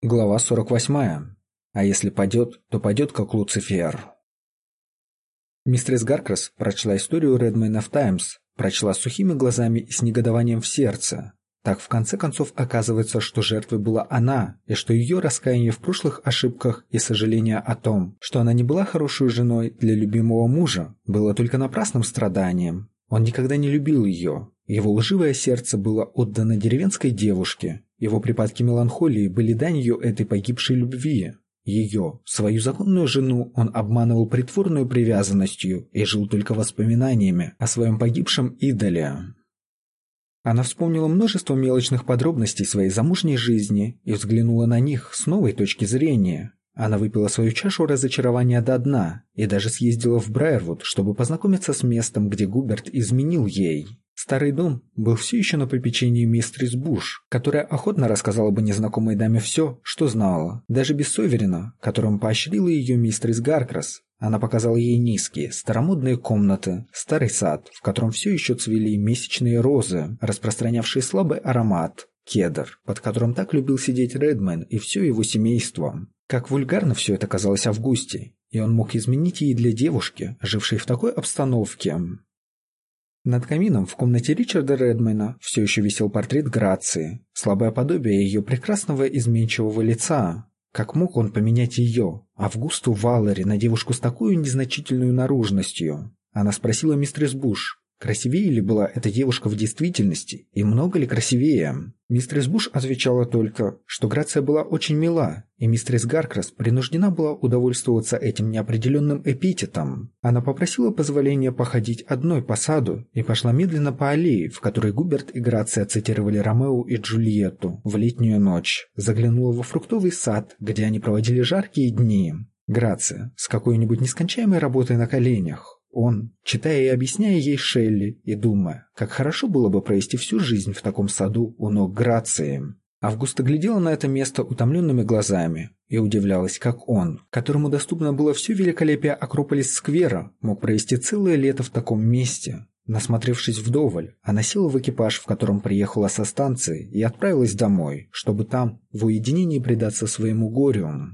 Глава 48. А если падет, то падет как Люцифер. Мистерис Гаркрас прочла историю Редмейна в «Таймс», прочла сухими глазами и с негодованием в сердце. Так в конце концов оказывается, что жертвой была она, и что ее раскаяние в прошлых ошибках и сожаление о том, что она не была хорошей женой для любимого мужа, было только напрасным страданием. Он никогда не любил ее. Его лживое сердце было отдано деревенской девушке. Его припадки меланхолии были данью этой погибшей любви. Ее, свою законную жену, он обманывал притворной привязанностью и жил только воспоминаниями о своем погибшем идоле. Она вспомнила множество мелочных подробностей своей замужней жизни и взглянула на них с новой точки зрения. Она выпила свою чашу разочарования до дна и даже съездила в Брайервуд, чтобы познакомиться с местом, где Губерт изменил ей. Старый дом был все еще на попечении мистерис Буш, которая охотно рассказала бы незнакомой даме все, что знала, даже без Соверена, которым поощрила ее мистерис Гаркрас. Она показала ей низкие, старомодные комнаты, старый сад, в котором все еще цвели месячные розы, распространявшие слабый аромат, кедр, под которым так любил сидеть Редмейн и все его семейство. Как вульгарно все это казалось Августе, и он мог изменить ей для девушки, жившей в такой обстановке. Над камином в комнате Ричарда Редмейна все еще висел портрет Грации, слабое подобие ее прекрасного изменчивого лица. Как мог он поменять ее, Августу Валлери, на девушку с такой незначительной наружностью? Она спросила мистерис Буш, красивее ли была эта девушка в действительности и много ли красивее. Мистерис Буш отвечала только, что Грация была очень мила, и мистерис Гаркрас принуждена была удовольствоваться этим неопределенным эпитетом. Она попросила позволения походить одной по саду и пошла медленно по аллее, в которой Губерт и Грация цитировали Ромео и Джульетту в летнюю ночь. Заглянула во фруктовый сад, где они проводили жаркие дни. Грация с какой-нибудь нескончаемой работой на коленях. Он, читая и объясняя ей Шелли, и думая, как хорошо было бы провести всю жизнь в таком саду у ног Грации. Августа глядела на это место утомленными глазами и удивлялась, как он, которому доступно было все великолепие Акрополис-сквера, мог провести целое лето в таком месте. Насмотревшись вдоволь, она села в экипаж, в котором приехала со станции, и отправилась домой, чтобы там, в уединении, предаться своему горю.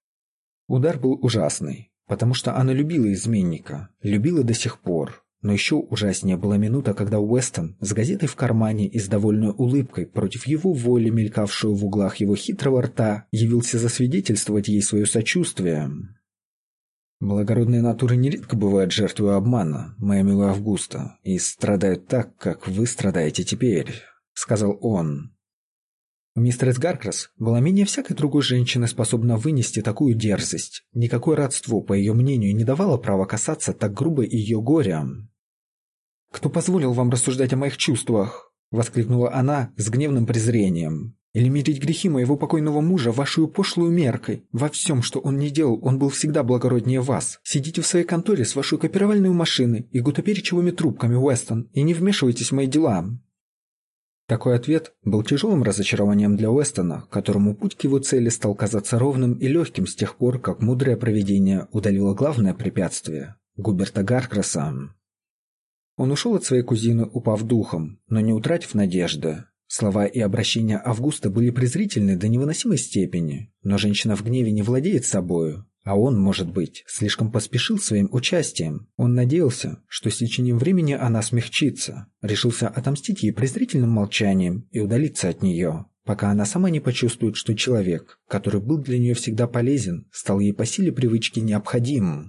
Удар был ужасный. Потому что она любила изменника, любила до сих пор. Но еще ужаснее была минута, когда Уэстон с газетой в кармане и с довольной улыбкой, против его воли, мелькавшую в углах его хитрого рта, явился засвидетельствовать ей свое сочувствие. «Благородные натуры нередко бывают жертвой обмана, моя милая Августа, и страдают так, как вы страдаете теперь», — сказал он. Мистерис Гаркрас была менее всякой другой женщины способна вынести такую дерзость. Никакое родство, по ее мнению, не давало права касаться так грубо ее горя. «Кто позволил вам рассуждать о моих чувствах?» — воскликнула она с гневным презрением. «Или мерить грехи моего покойного мужа вашей пошлую меркой? Во всем, что он не делал, он был всегда благороднее вас. Сидите в своей конторе с вашей копировальной машиной и гутоперчивыми трубками, Уэстон, и не вмешивайтесь в мои дела». Такой ответ был тяжелым разочарованием для Уэстона, которому путь к его цели стал казаться ровным и легким с тех пор, как мудрое провидение удалило главное препятствие – Губерта Гаркраса. Он ушел от своей кузины, упав духом, но не утратив надежды. Слова и обращения Августа были презрительны до невыносимой степени, но женщина в гневе не владеет собою. А он, может быть, слишком поспешил своим участием. Он надеялся, что с течением времени она смягчится, решился отомстить ей презрительным молчанием и удалиться от нее, пока она сама не почувствует, что человек, который был для нее всегда полезен, стал ей по силе привычки необходимым.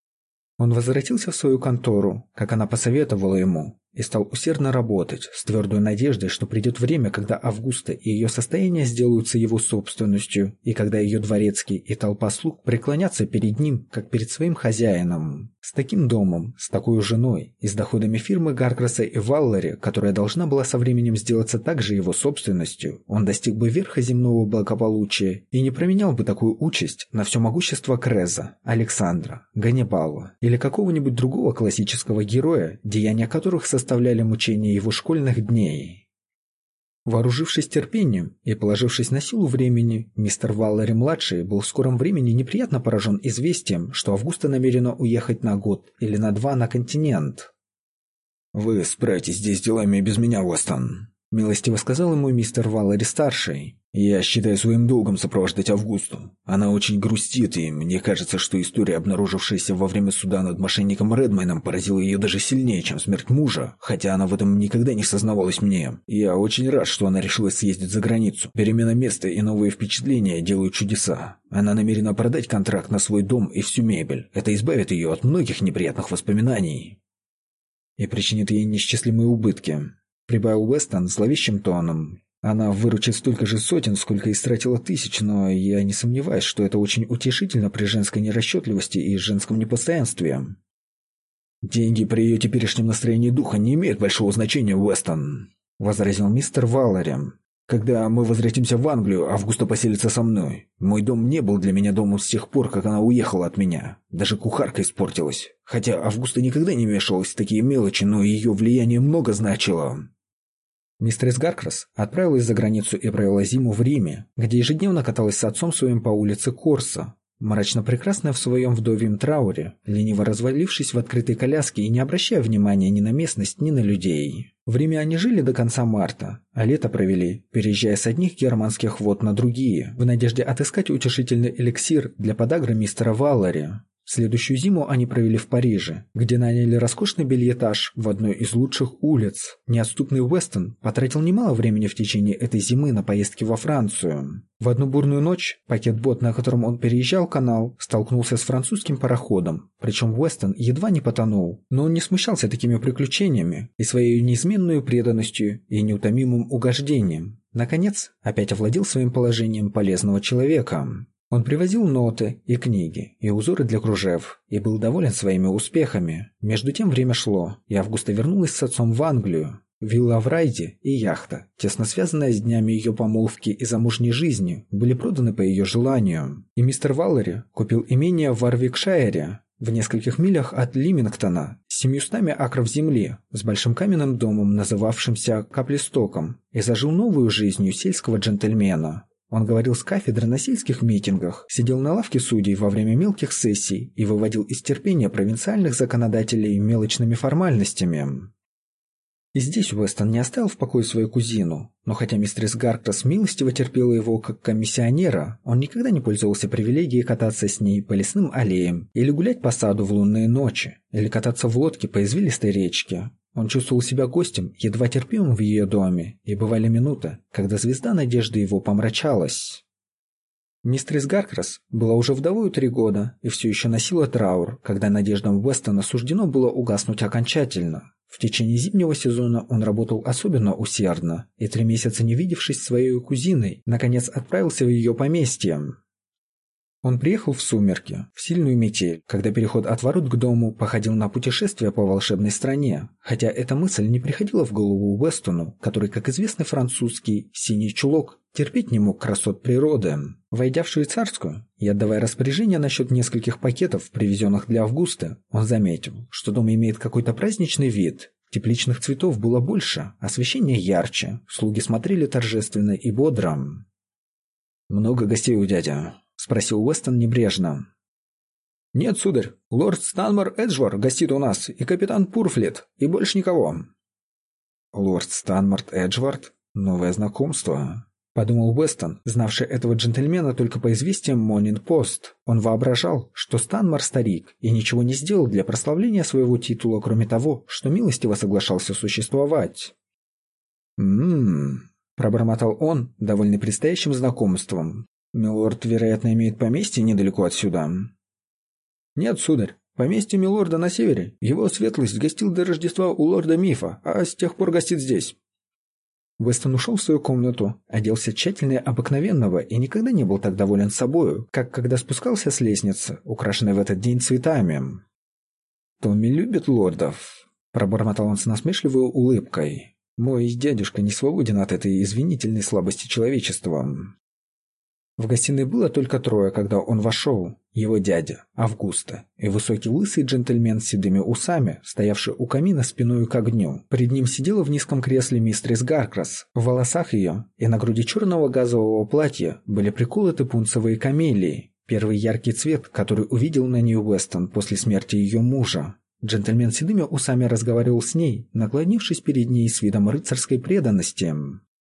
Он возвратился в свою контору, как она посоветовала ему, и стал усердно работать, с твердой надеждой, что придет время, когда Августа и ее состояние сделаются его собственностью, и когда ее дворецкий и толпа слуг преклонятся перед ним, как перед своим хозяином. С таким домом, с такой женой и с доходами фирмы Гаркраса и Валлери, которая должна была со временем сделаться также его собственностью, он достиг бы верха земного благополучия и не променял бы такую участь на все могущество Креза, Александра, Ганнибала или какого-нибудь другого классического героя, деяния которых составляли мучения его школьных дней. Вооружившись терпением и положившись на силу времени, мистер Валлери-младший был в скором времени неприятно поражен известием, что Августа намерена уехать на год или на 2 на континент. «Вы справитесь здесь делами без меня, Уэстон», милостиво сказал ему мистер Валлери-старший. «Я считаю своим долгом сопровождать Августу. Она очень грустит, и мне кажется, что история, обнаружившаяся во время суда над мошенником Редмейном, поразила ее даже сильнее, чем смерть мужа, хотя она в этом никогда не сознавалась мне. Я очень рад, что она решила съездить за границу. Перемена места и новые впечатления делают чудеса. Она намерена продать контракт на свой дом и всю мебель. Это избавит ее от многих неприятных воспоминаний и причинит ей неисчислимые убытки», — прибавил Уэстон зловещим тоном. «Она выручит столько же сотен, сколько истратила тысяч, но я не сомневаюсь, что это очень утешительно при женской нерасчетливости и женском непостоянстве». «Деньги при ее теперешнем настроении духа не имеют большого значения, Уэстон», — возразил мистер Валлери. «Когда мы возвратимся в Англию, Августа поселится со мной. Мой дом не был для меня домом с тех пор, как она уехала от меня. Даже кухарка испортилась. Хотя Августа никогда не вмешивалась в такие мелочи, но ее влияние много значило». Мистерис Гаркрас отправилась за границу и провела зиму в Риме, где ежедневно каталась с отцом своим по улице Корсо, мрачно прекрасная в своем вдовьем трауре, лениво развалившись в открытой коляске и не обращая внимания ни на местность, ни на людей. В Риме они жили до конца марта, а лето провели, переезжая с одних германских вод на другие, в надежде отыскать утешительный эликсир для подагры мистера Валлери. Следующую зиму они провели в Париже, где наняли роскошный бельетаж в одной из лучших улиц. Неотступный Уэстон потратил немало времени в течение этой зимы на поездки во Францию. В одну бурную ночь пакет-бот, на котором он переезжал канал, столкнулся с французским пароходом, причем Уэстон едва не потонул, но он не смущался такими приключениями и своей неизменной преданностью и неутомимым угождением. Наконец, опять овладел своим положением полезного человека. Он привозил ноты и книги, и узоры для кружев, и был доволен своими успехами. Между тем время шло, и Августа вернулась с отцом в Англию. Вилла в Райде и яхта, тесно связанная с днями ее помолвки и замужней жизни, были проданы по ее желанию. И мистер Валлери купил имение в Варвикшайре, в нескольких милях от Лимингтона, с 700 акров земли, с большим каменным домом, называвшимся Каплистоком, и зажил новую жизнью сельского джентльмена. Он говорил с кафедры на сельских митингах, сидел на лавке судей во время мелких сессий и выводил из терпения провинциальных законодателей мелочными формальностями. И здесь Уэстон не оставил в покое свою кузину, но хотя мистерис Гаркрас милостиво терпела его как комиссионера, он никогда не пользовался привилегией кататься с ней по лесным аллеям, или гулять по саду в лунные ночи, или кататься в лодке по извилистой речке. Он чувствовал себя гостем, едва терпимым в ее доме, и бывали минуты, когда звезда надежды его помрачалась. Мистерис Гаркрас была уже вдовою 3 года и все еще носила траур, когда надеждам Уэстона суждено было угаснуть окончательно. В течение зимнего сезона он работал особенно усердно, и 3 месяца не видевшись своей кузиной, наконец отправился в ее поместье. Он приехал в сумерки, в сильную метель, когда переход от ворот к дому походил на путешествие по волшебной стране, хотя эта мысль не приходила в голову Уэстону, который, как известный французский синий чулок, терпеть не мог красот природы. Войдя в швейцарскую и отдавая распоряжение насчет нескольких пакетов, привезенных для Августы, он заметил, что дом имеет какой-то праздничный вид. Тепличных цветов было больше, освещение ярче, слуги смотрели торжественно и бодро. «Много гостей у дяди?» — спросил Уэстон небрежно. «Нет, сударь, лорд Станмор Эджвар гостит у нас, и капитан Пурфлет, и больше никого». «Лорд Станмор Эджвард? Новое знакомство», — подумал Уэстон, знавший этого джентльмена только по известиям Монинг-Пост. Он воображал, что Станмор старик и ничего не сделал для прославления своего титула, кроме того, что милостиво соглашался существовать. Пробормотал он, довольный предстоящим знакомством. «Милорд, вероятно, имеет поместье недалеко отсюда». «Нет, сударь, поместье милорда на севере. Его светлость гостил до Рождества у лорда Мифа, а с тех пор гостит здесь». Вестон ушел в свою комнату, оделся тщательно обыкновенного и никогда не был так доволен собою, как когда спускался с лестницы, украшенной в этот день цветами. «Томми любит лордов», — пробормотал он с насмешливой улыбкой. «Мой дядюшка не свободен от этой извинительной слабости человечества». В гостиной было только 3, когда он вошел. Его дядя, Августа, и высокий лысый джентльмен с седыми усами, стоявший у камина спиной к огню. Перед ним сидела в низком кресле мистерис Гаркрас. В волосах ее и на груди черного газового платья были приколоты пунцовые камелии, первый яркий цвет, который увидел на ней Уэстон после смерти ее мужа. Джентльмен с седыми усами разговаривал с ней, наклонившись перед ней с видом рыцарской преданности.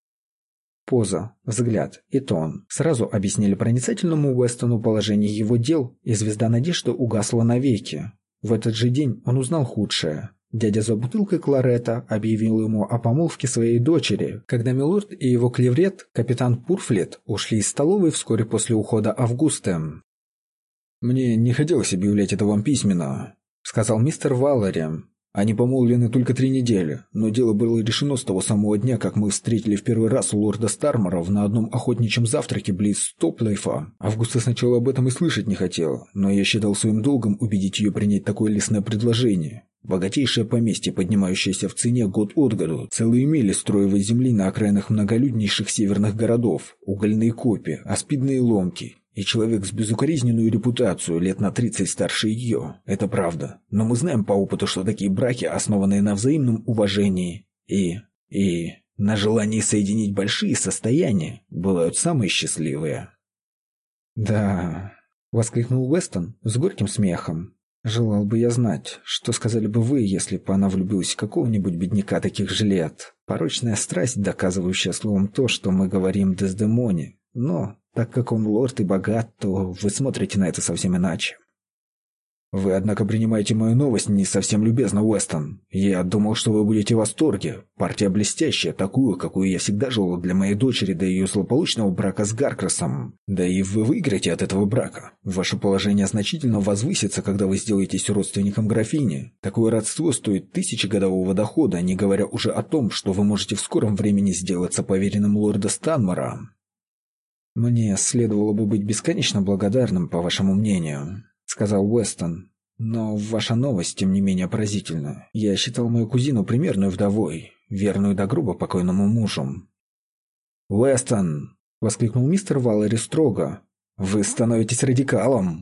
Поза, взгляд и тон сразу объяснили проницательному Уэстону положение его дел, и звезда надежды угасла навеки. В этот же день он узнал худшее. Дядя за бутылкой кларета объявил ему о помолвке своей дочери, когда милорд и его клеврет, капитан Пурфлет, ушли из столовой вскоре после ухода Августа. «Мне не хотелось объявлять это вам письменно», — сказал мистер Валлери. «Они помолвлены только 3 недели, но дело было решено с того самого дня, как мы встретили в первый раз лорда Старморов на одном охотничьем завтраке близ Топлейфа. Августа сначала об этом и слышать не хотела, но я считал своим долгом убедить ее принять такое лестное предложение. Богатейшее поместье, поднимающееся в цене год от года, целые мили строевой земли на окраинах многолюднейших северных городов, угольные копи, аспидные ломки. И человек с безукоризненную репутацию, лет на 30 старше ее. Это правда. Но мы знаем по опыту, что такие браки, основанные на взаимном уважении и на желании соединить большие состояния, бывают самые счастливые». «Да», — воскликнул Уэстон с горьким смехом. «Желал бы я знать, что сказали бы вы, если бы она влюбилась в какого-нибудь бедняка таких же лет. Порочная страсть, доказывающая словом то, что мы говорим Дездемоне. Но так как он лорд и богат, то вы смотрите на это совсем иначе». «Вы, однако, принимаете мою новость не совсем любезно, Уэстон. Я думал, что вы будете в восторге. Партия блестящая, такую, какую я всегда желал для моей дочери до ее злополучного брака с Гаркрасом. Да и вы выиграете от этого брака. Ваше положение значительно возвысится, когда вы сделаетесь родственником графини. Такое родство стоит 1000-годового дохода, не говоря уже о том, что вы можете в скором времени сделаться поверенным лорда Станмора». «Мне следовало бы быть бесконечно благодарным, по вашему мнению», — сказал Уэстон. «Но ваша новость, тем не менее, поразительна. Я считал мою кузину примерной вдовой, верную до гроба покойному мужу». «Уэстон!» — воскликнул мистер Валлери строго. «Вы становитесь радикалом!»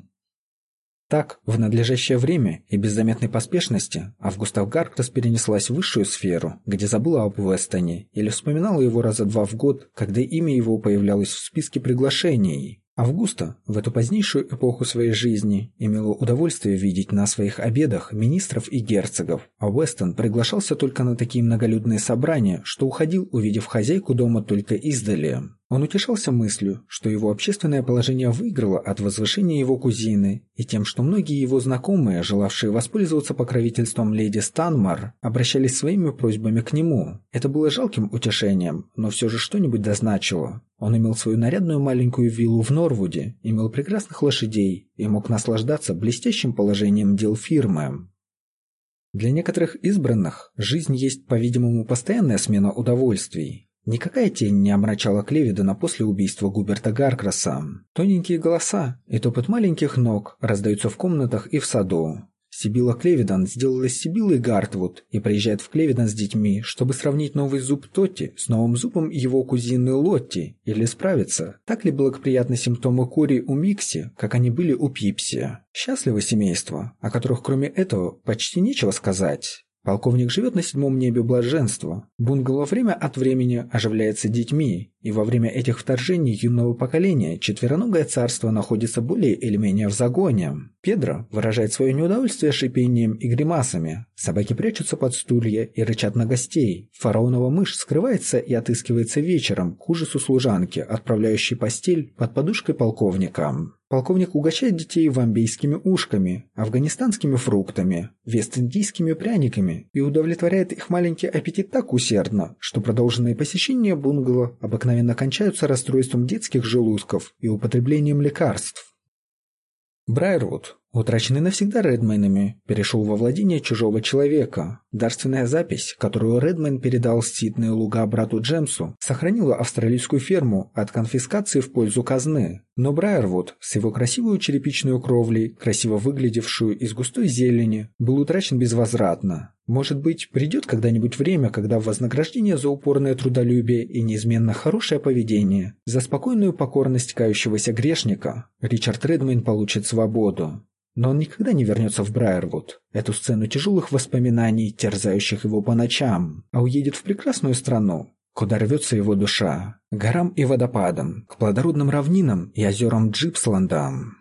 Так, в надлежащее время и без заметной поспешности Августа Гаркрас перенеслась в высшую сферу, где забыла об Уэстоне или вспоминала его раза 2 в год, когда имя его появлялось в списке приглашений. Августа в эту позднейшую эпоху своей жизни имела удовольствие видеть на своих обедах министров и герцогов, а Уэстон приглашался только на такие многолюдные собрания, что уходил, увидев хозяйку дома только издали. Он утешался мыслью, что его общественное положение выиграло от возвышения его кузины, и тем, что многие его знакомые, желавшие воспользоваться покровительством леди Станмор, обращались своими просьбами к нему. Это было жалким утешением, но все же что-нибудь дозначило. Он имел свою нарядную маленькую виллу в Норвуде, имел прекрасных лошадей и мог наслаждаться блестящим положением дел фирмы. Для некоторых избранных жизнь есть, по-видимому, постоянная смена удовольствий. Никакая тень не омрачала Клевидена после убийства Губерта Гаркраса. Тоненькие голоса и топот маленьких ног раздаются в комнатах и в саду. Сибилла Клевиден сделалась Сибиллой Гартвуд и приезжает в Клевиден с детьми, чтобы сравнить новый зуб Тотти с новым зубом его кузины Лотти или справиться, так ли благоприятны симптомы кори у Микси, как они были у Пипси. Счастливо семейство, о которых кроме этого почти нечего сказать. Полковник живет на 7-м небе блаженства. Бунгало время от времени оживляется детьми, и во время этих вторжений юного поколения четвероногое царство находится более или менее в загоне. Педро выражает свое неудовольствие шипением и гримасами. Собаки прячутся под стулья и рычат на гостей. Фараонова мышь скрывается и отыскивается вечером к ужасу служанки, отправляющей постель под подушкой полковника. Полковник угощает детей вамбейскими ушками, афганистанскими фруктами, вест-индийскими пряниками и удовлетворяет их маленький аппетит так усердно, что продолженные посещения бунгало обыкновенно кончаются расстройством детских желудков и употреблением лекарств. Брайервуд, утраченный навсегда Редмейнами, перешел во владение чужого человека. Дарственная запись, которую Редмейн передал Сиднею Луга брату Джемсу, сохранила австралийскую ферму от конфискации в пользу казны. Но Брайервуд с его красивой черепичной кровлей, красиво выглядевшую из густой зелени, был утрачен безвозвратно. Может быть, придет когда-нибудь время, когда в вознаграждение за упорное трудолюбие и неизменно хорошее поведение, за спокойную покорность кающегося грешника, Ричард Редмейн получит свободу. Но он никогда не вернется в Брайервуд, эту сцену тяжелых воспоминаний, терзающих его по ночам, а уедет в прекрасную страну, куда рвется его душа, к горам и водопадам, к плодородным равнинам и озерам Джипсланда.